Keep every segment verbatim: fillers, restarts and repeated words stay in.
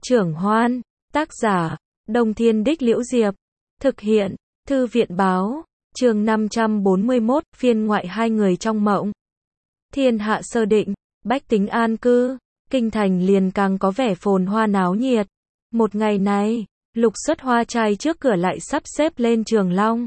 Trưởng Hoan, tác giả, Đông Thiên Đích Liễu Diệp, thực hiện, Thư viện Báo, chương năm trăm bốn mươi mốt, phiên ngoại hai người trong mộng. Thiên hạ sơ định, bách tính an cư, kinh thành liền càng có vẻ phồn hoa náo nhiệt. Một ngày này, Lục Xuất Hoa Trai trước cửa lại sắp xếp lên Trường Long.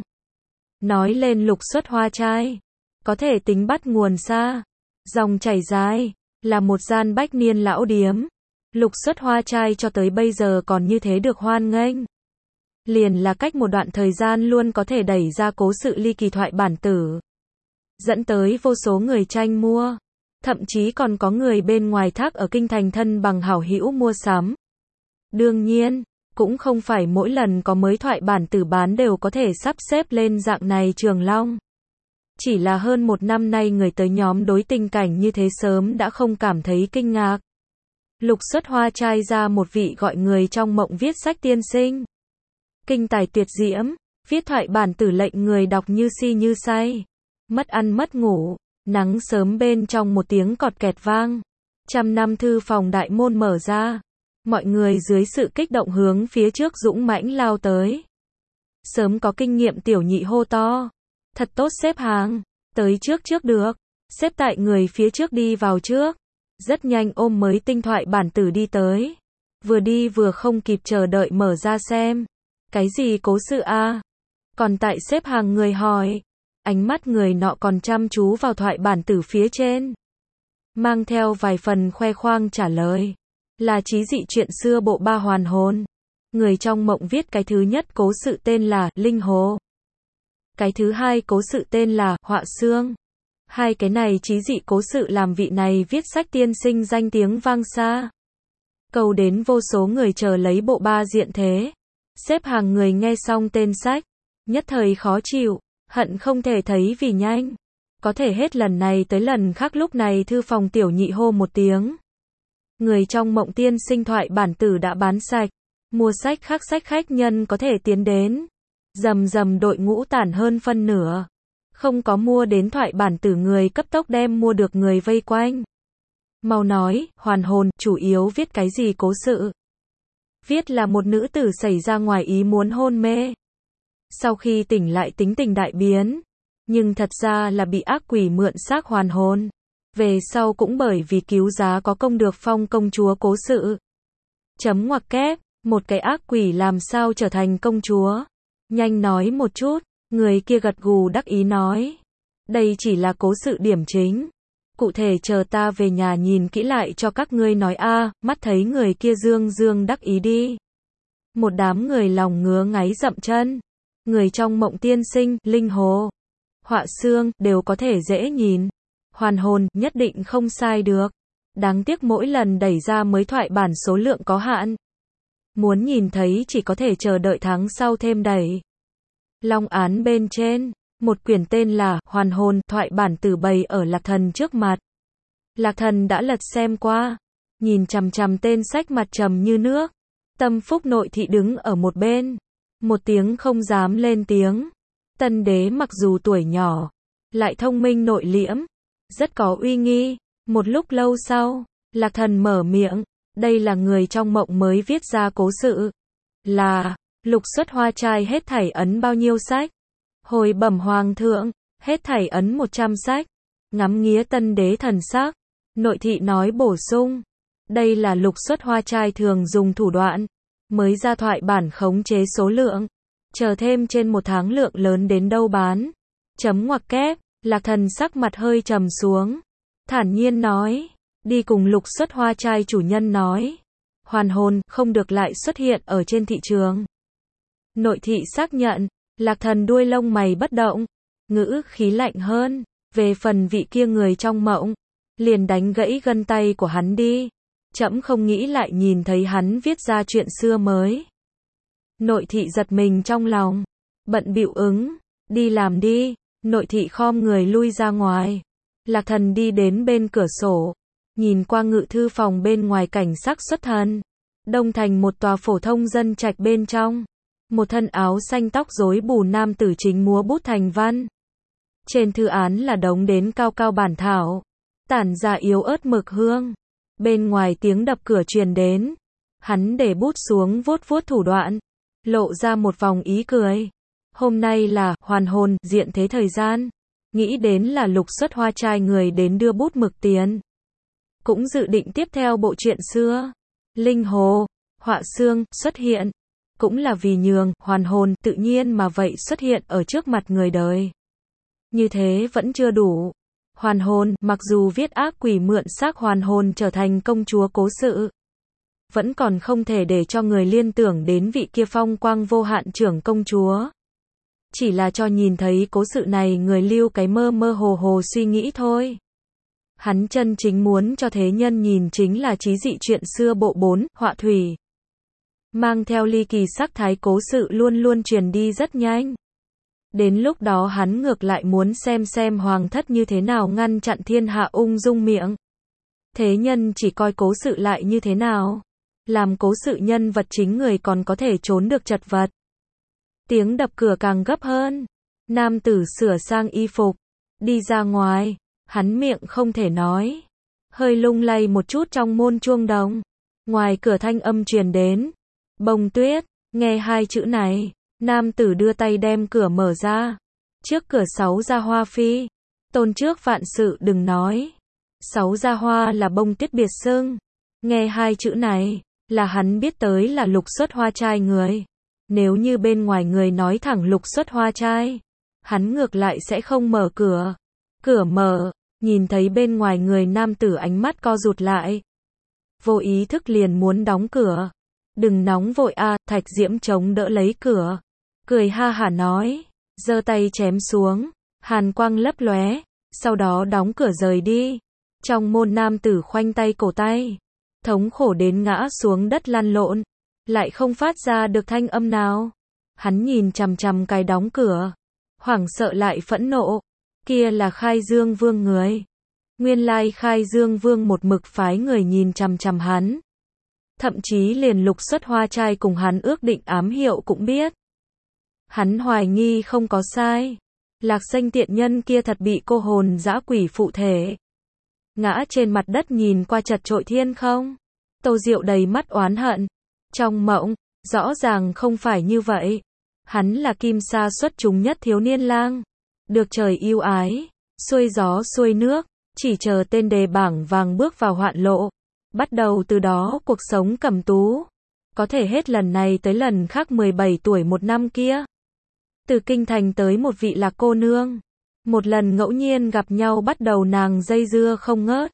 Nói lên Lục Xuất Hoa Trai, có thể tính bắt nguồn xa, dòng chảy dài, là một gian bách niên lão điếm. Lục Xuất Hoa Trai cho tới bây giờ còn như thế được hoan nghênh. Liền là cách một đoạn thời gian luôn có thể đẩy ra cố sự ly kỳ thoại bản tử, dẫn tới vô số người tranh mua, thậm chí còn có người bên ngoài thác ở kinh thành thân bằng hảo hữu mua sắm. Đương nhiên, cũng không phải mỗi lần có mới thoại bản tử bán đều có thể sắp xếp lên dạng này Trường Long. Chỉ là hơn một năm nay người tới nhóm đối tình cảnh như thế sớm đã không cảm thấy kinh ngạc. Lục Xuất Hoa Trai ra một vị gọi người trong mộng viết sách tiên sinh. Kinh tài tuyệt diễm, viết thoại bản tử lệnh người đọc như si như say, mất ăn mất ngủ. Nắng sớm bên trong một tiếng cọt kẹt vang, trăm năm thư phòng đại môn mở ra, mọi người dưới sự kích động hướng phía trước dũng mãnh lao tới. Sớm có kinh nghiệm tiểu nhị hô to, thật tốt xếp hàng, tới trước trước được, xếp tại người phía trước đi vào trước. Rất nhanh ôm mới tinh thoại bản tử đi tới, vừa đi vừa không kịp chờ đợi mở ra xem. Cái gì cố sự a? Còn tại xếp hàng người hỏi, ánh mắt người nọ còn chăm chú vào thoại bản tử phía trên, mang theo vài phần khoe khoang trả lời, là chí dị chuyện xưa bộ ba hoàn hồn. Người trong mộng viết cái thứ nhất cố sự tên là Linh Hồ, cái thứ hai cố sự tên là Họa Xương. Hai cái này chí dị cố sự làm vị này viết sách tiên sinh danh tiếng vang xa, cầu đến vô số người chờ lấy bộ ba diện thế. Xếp hàng người nghe xong tên sách, nhất thời khó chịu, hận không thể thấy vì nhanh có thể hết lần này tới lần khác. Lúc này thư phòng tiểu nhị hô một tiếng, người trong mộng tiên sinh thoại bản tử đã bán sạch, mua sách khác sách khách nhân có thể tiến đến. Rầm rầm đội ngũ tản hơn phân nửa, không có mua đến thoại bản tử người cấp tốc đem mua được người vây quanh. Mau nói, hoàn hồn, chủ yếu viết cái gì cố sự? Viết là một nữ tử xảy ra ngoài ý muốn hôn mê, sau khi tỉnh lại tính tình đại biến, nhưng thật ra là bị ác quỷ mượn xác hoàn hồn. Về sau cũng bởi vì cứu giá có công được phong công chúa cố sự. Chấm ngoặc kép, một cái ác quỷ làm sao trở thành công chúa? Nhanh nói một chút. Người kia gật gù đắc ý nói, đây chỉ là cố sự điểm chính, cụ thể chờ ta về nhà nhìn kỹ lại cho các ngươi nói a. Mắt thấy người kia dương dương đắc ý đi, một đám người lòng ngứa ngáy dậm chân. Người trong mộng tiên sinh, Linh Hồ, Họa Xương đều có thể dễ nhìn, hoàn hồn nhất định không sai được. Đáng tiếc mỗi lần đẩy ra mới thoại bản số lượng có hạn, muốn nhìn thấy chỉ có thể chờ đợi tháng sau thêm đẩy. Long án bên trên, một quyển tên là Hoàn Hồn thoại bản tử bày ở Lạc Thần trước mặt. Lạc Thần đã lật xem qua, nhìn chằm chằm tên sách mặt trầm như nước. Tâm Phúc nội thị đứng ở một bên, một tiếng không dám lên tiếng. Tân đế mặc dù tuổi nhỏ, lại thông minh nội liễm, rất có uy nghi. Một lúc lâu sau, Lạc Thần mở miệng, đây là người trong mộng mới viết ra cố sự, là Lục Xuất Hoa Trai hết thảy ấn bao nhiêu sách? Hồi bẩm hoàng thượng, hết thảy ấn một trăm sách. Ngắm nghía tân đế thần sắc, nội thị nói bổ sung, đây là Lục Xuất Hoa Trai thường dùng thủ đoạn, mới ra thoại bản khống chế số lượng, chờ thêm trên một tháng lượng lớn đến đâu bán. Chấm ngoặc kép, Lạc Thần sắc mặt hơi trầm xuống, thản nhiên nói, đi cùng Lục Xuất Hoa Trai chủ nhân nói, hoàn hồn không được lại xuất hiện ở trên thị trường. Nội thị xác nhận. Lạc Thần đuôi lông mày bất động, ngữ khí lạnh hơn, về phần vị kia người trong mộng, liền đánh gãy gân tay của hắn đi. Trẫm không nghĩ lại nhìn thấy hắn viết ra chuyện xưa mới. Nội thị giật mình trong lòng, bận bịu ứng, đi làm đi. Nội thị khom người lui ra ngoài. Lạc Thần đi đến bên cửa sổ, nhìn qua ngự thư phòng bên ngoài cảnh sắc xuất thần. Đông thành một tòa phổ thông dân trạch bên trong, một thân áo xanh tóc rối bù nam tử chính múa bút thành văn. Trên thư án là đống đến cao cao bản thảo, tản ra yếu ớt mực hương. Bên ngoài tiếng đập cửa truyền đến, Hắn để bút xuống vuốt vuốt thủ đoạn, lộ ra một vòng ý cười. Hôm nay là hoàn hồn diện thế thời gian, nghĩ đến là Lục Xuất Hoa trai người đến đưa bút mực tiền. Cũng dự định tiếp theo bộ truyện xưa, Linh Hồ, Họa Xương xuất hiện, cũng là vì nhường hoàn hồn tự nhiên mà vậy xuất hiện ở trước mặt người đời. Như thế vẫn chưa đủ. Hoàn hồn, mặc dù viết ác quỷ mượn xác hoàn hồn trở thành công chúa cố sự, vẫn còn không thể để cho người liên tưởng đến vị kia phong quang vô hạn trưởng công chúa. Chỉ là cho nhìn thấy cố sự này người lưu cái mơ mơ hồ hồ suy nghĩ thôi. Hắn chân chính muốn cho thế nhân nhìn chính là chí dị chuyện xưa bộ bốn, Họa Thủy. Mang theo ly kỳ sắc thái cố sự luôn luôn truyền đi rất nhanh. Đến lúc đó hắn ngược lại muốn xem xem hoàng thất như thế nào ngăn chặn thiên hạ ung dung miệng. Thế nhân chỉ coi cố sự lại như thế nào. Làm cố sự nhân vật chính người còn có thể trốn được chật vật. Tiếng đập cửa càng gấp hơn. Nam tử sửa sang y phục, đi ra ngoài, hắn miệng không thể nói. Hơi lung lay một chút trong môn chuông đồng. Ngoài cửa thanh âm truyền đến. Bông Tuyết, nghe hai chữ này, nam tử đưa tay đem cửa mở ra. Trước cửa Sáu Gia Hoa phi, tôn trước vạn sự đừng nói. Sáu Gia Hoa là Bông Tuyết biệt xưng. Nghe hai chữ này, là hắn biết tới là Lục Xuất Hoa trai người. Nếu như bên ngoài người nói thẳng Lục Xuất Hoa trai, hắn ngược lại sẽ không mở cửa. Cửa mở, nhìn thấy bên ngoài người nam tử ánh mắt co rụt lại. Vô ý thức liền muốn đóng cửa. Đừng nóng vội a, à, Thạch Diễm chống đỡ lấy cửa. Cười ha hả nói, giơ tay chém xuống, hàn quang lấp lóe, sau đó đóng cửa rời đi. Trong môn nam tử khoanh tay cổ tay, thống khổ đến ngã xuống đất lăn lộn, lại không phát ra được thanh âm nào. Hắn nhìn chằm chằm cái đóng cửa, hoảng sợ lại phẫn nộ, kia là Khai Dương Vương người. Nguyên lai Khai Dương Vương một mực phái người nhìn chằm chằm hắn. Thậm chí liền Lục Xuất Hoa trai cùng hắn ước định ám hiệu cũng biết. Hắn hoài nghi không có sai. Lạc Xanh tiện nhân kia thật bị cô hồn dã quỷ phụ thể. Ngã trên mặt đất nhìn qua chật trội thiên không. Tô Diệu đầy mắt oán hận. Trong mộng, rõ ràng không phải như vậy. Hắn là kim sa xuất chúng nhất thiếu niên lang. Được trời yêu ái, xuôi gió xuôi nước, chỉ chờ tên đề bảng vàng bước vào hoạn lộ. Bắt đầu từ đó cuộc sống cẩm tú. Có thể hết lần này tới lần khác mười bảy tuổi một năm kia. Từ kinh thành tới một vị lạc cô nương. Một lần ngẫu nhiên gặp nhau bắt đầu nàng dây dưa không ngớt.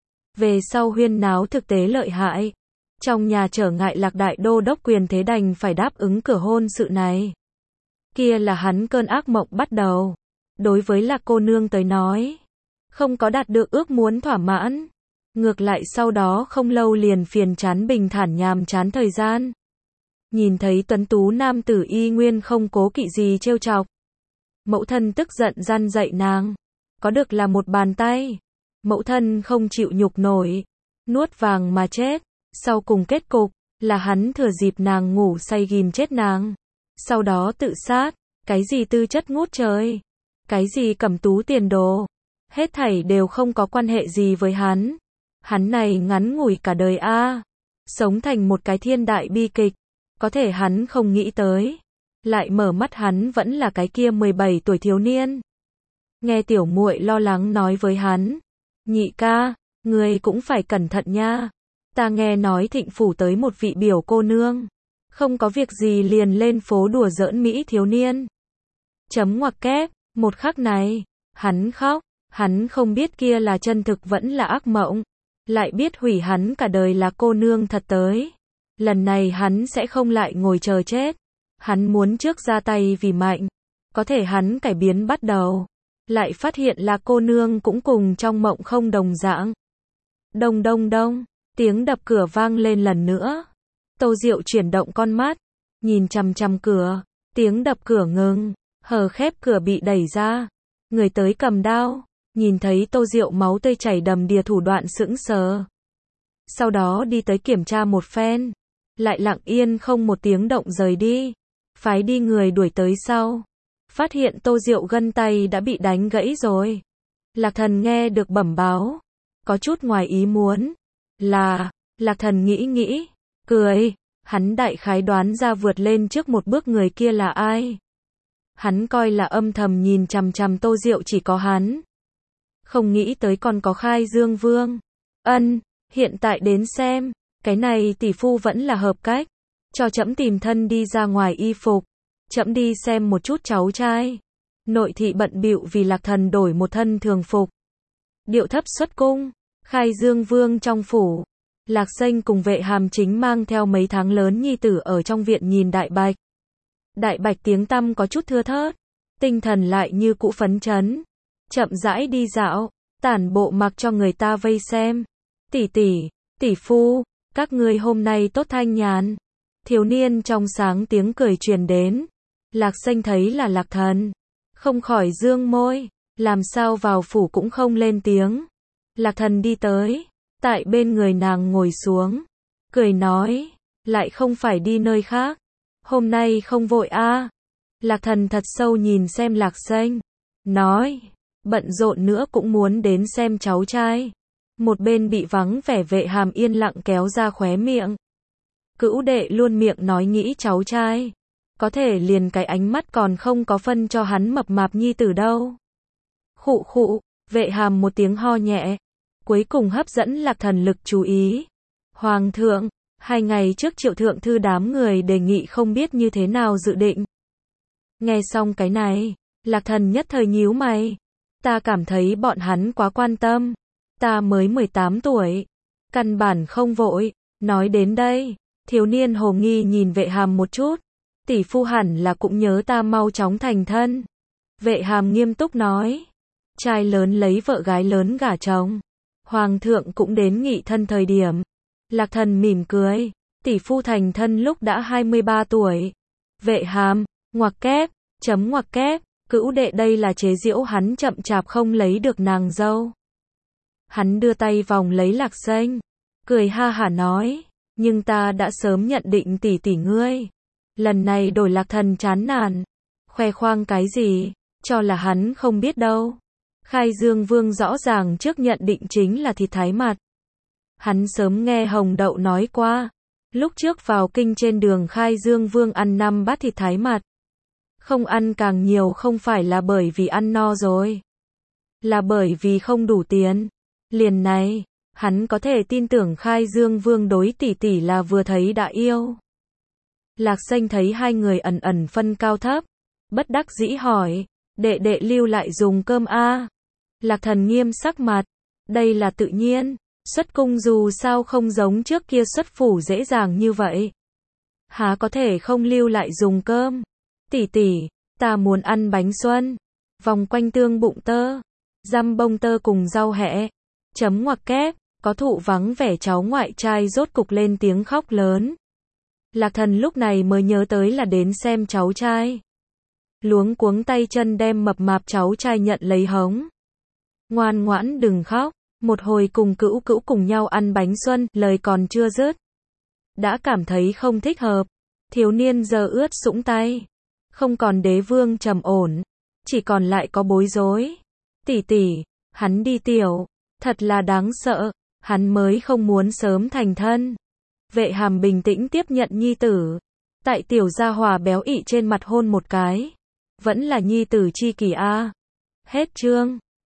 Về sau huyên náo thực tế lợi hại. Trong nhà trở ngại lạc đại đô đốc quyền thế đành phải đáp ứng cửa hôn sự này. Kia là hắn cơn ác mộng bắt đầu. Đối với lạc cô nương tới nói, không có đạt được ước muốn thỏa mãn. Ngược lại sau đó không lâu liền phiền chán bình thản nhàm chán thời gian. Nhìn thấy tuấn tú nam tử y nguyên không cố kỵ gì trêu chọc. Mẫu thân tức giận răn dạy nàng. Có được là một bàn tay. Mẫu thân không chịu nhục nổi. Nuốt vàng mà chết. Sau cùng kết cục, là hắn thừa dịp nàng ngủ say ghim chết nàng. Sau đó tự sát. Cái gì tư chất ngút trời. Cái gì cẩm tú tiền đồ. Hết thảy đều không có quan hệ gì với hắn. Hắn này ngắn ngủi cả đời a, à. Sống thành một cái thiên đại bi kịch. Có thể hắn không nghĩ tới. Lại mở mắt hắn vẫn là cái kia mười bảy tuổi thiếu niên. Nghe tiểu muội lo lắng nói với hắn. Nhị ca, người cũng phải cẩn thận nha. Ta nghe nói thịnh phủ tới một vị biểu cô nương. Không có việc gì liền lên phố đùa giỡn mỹ thiếu niên. Chấm ngoặc kép, một khắc này, hắn khóc. Hắn không biết kia là chân thực vẫn là ác mộng. Lại biết hủy hắn cả đời là cô nương thật tới. Lần này hắn sẽ không lại ngồi chờ chết. Hắn muốn trước ra tay vì mạnh. Có thể hắn cải biến bắt đầu. Lại phát hiện là cô nương cũng cùng trong mộng không đồng dạng. Đông đông đông, tiếng đập cửa vang lên lần nữa. Tô Diệu chuyển động con mắt, nhìn chằm chằm cửa. Tiếng đập cửa ngừng, hờ khép cửa bị đẩy ra. Người tới cầm đao. Nhìn thấy Tô Diệu máu tươi chảy đầm đìa thủ đoạn sững sờ. Sau đó đi tới kiểm tra một phen. Lại lặng yên không một tiếng động rời đi. Phái đi người đuổi tới sau. Phát hiện Tô Diệu gân tay đã bị đánh gãy rồi. Lạc Thần nghe được bẩm báo. Có chút ngoài ý muốn. Là, Lạc Thần nghĩ nghĩ. cười, hắn đại khái đoán ra vượt lên trước một bước người kia là ai. Hắn coi là âm thầm nhìn chằm chằm Tô Diệu chỉ có hắn. Không nghĩ tới còn có Khai Dương Vương. Ân, hiện tại đến xem, cái này tỷ phu vẫn là hợp cách. Cho trẫm tìm thân đi ra ngoài y phục. Trẫm đi xem một chút cháu trai. Nội thị bận bịu vì Lạc Thần đổi một thân thường phục. Điệu thấp xuất cung, Khai Dương Vương trong phủ. Lạc Xanh cùng Vệ Hàm chính mang theo mấy tháng lớn nhi tử ở trong viện nhìn Đại Bạch. Đại Bạch tiếng tăm có chút thưa thớt, tinh thần lại như cũ phấn chấn. Chậm rãi đi dạo, tản bộ mặc cho người ta vây xem. Tỷ tỷ, tỷ phu, các ngươi hôm nay tốt thanh nhàn. Thiếu niên trong sáng tiếng cười truyền đến. Lạc Xanh thấy là Lạc Thần, không khỏi dương môi, làm sao vào phủ cũng không lên tiếng. Lạc Thần đi tới, tại bên người nàng ngồi xuống, cười nói, lại không phải đi nơi khác, hôm nay không vội a. À. Lạc Thần thật sâu nhìn xem Lạc Xanh, nói, bận rộn nữa cũng muốn đến xem cháu trai. Một bên bị vắng vẻ Vệ Hàm yên lặng kéo ra khóe miệng. Cữu đệ luôn miệng nói nghĩ cháu trai, có thể liền cái ánh mắt còn không có phân cho hắn mập mạp nhi tử đâu. Khụ khụ, Vệ Hàm một tiếng ho nhẹ, cuối cùng hấp dẫn Lạc Thần lực chú ý. Hoàng thượng, hai ngày trước Triệu thượng thư đám người đề nghị không biết như thế nào dự định. Nghe xong cái này, Lạc Thần nhất thời nhíu mày. Ta cảm thấy bọn hắn quá quan tâm. Ta mới mười tám tuổi, căn bản không vội. Nói đến đây, thiếu niên hồ nghi nhìn Vệ Hàm một chút. Tỷ phu hẳn là cũng nhớ ta mau chóng thành thân. Vệ Hàm nghiêm túc nói. Trai lớn lấy vợ gái lớn gả chồng. Hoàng thượng cũng đến nghị thân thời điểm. Lạc Thần mỉm cười. Tỷ phu thành thân lúc đã hai mươi ba tuổi. Vệ Hàm, ngoặc kép, chấm ngoặc kép. Cữu đệ đây là chế giễu hắn chậm chạp không lấy được nàng dâu. Hắn đưa tay vòng lấy Lạc Xanh, cười ha hả nói, nhưng ta đã sớm nhận định tỷ tỷ ngươi. Lần này đổi Lạc Thần chán nản, khoe khoang cái gì, cho là hắn không biết đâu. Khai Dương Vương rõ ràng trước nhận định chính là thịt thái mặt. Hắn sớm nghe Hồng Đậu nói qua, lúc trước vào kinh trên đường Khai Dương Vương ăn năm bát thịt thái mặt. Không ăn càng nhiều không phải là bởi vì ăn no rồi, là bởi vì không đủ tiền. Liền này, hắn có thể tin tưởng Khai Dương Vương đối tỷ tỷ là vừa thấy đã yêu. Lạc Xanh thấy hai người ẩn ẩn phân cao thấp, bất đắc dĩ hỏi, đệ đệ lưu lại dùng cơm a? À? Lạc Thần nghiêm sắc mặt, đây là tự nhiên, xuất cung dù sao không giống trước kia xuất phủ dễ dàng như vậy. Há có thể không lưu lại dùng cơm? Tỷ tỷ, ta muốn ăn bánh xuân, vòng quanh tương bụng tơ, dăm bông tơ cùng rau hẹ. Chấm ngoặc kép, có thụ vắng vẻ cháu ngoại trai rốt cục lên tiếng khóc lớn. Lạc Thần lúc này mới nhớ tới là đến xem cháu trai. Luống cuống tay chân đem mập mạp cháu trai nhận lấy hống. Ngoan ngoãn đừng khóc, một hồi cùng cữu cữu cùng nhau ăn bánh xuân, lời còn chưa dứt. Đã cảm thấy không thích hợp, thiếu niên giờ ướt sũng tay. Không còn đế vương trầm ổn, chỉ còn lại có bối rối. Tỷ tỷ, hắn đi tiểu, thật là đáng sợ, hắn mới không muốn sớm thành thân. Vệ Hàm bình tĩnh tiếp nhận nhi tử, tại tiểu gia hòa béo ị trên mặt hôn một cái. Vẫn là nhi tử chi kỷ a. Hết chương.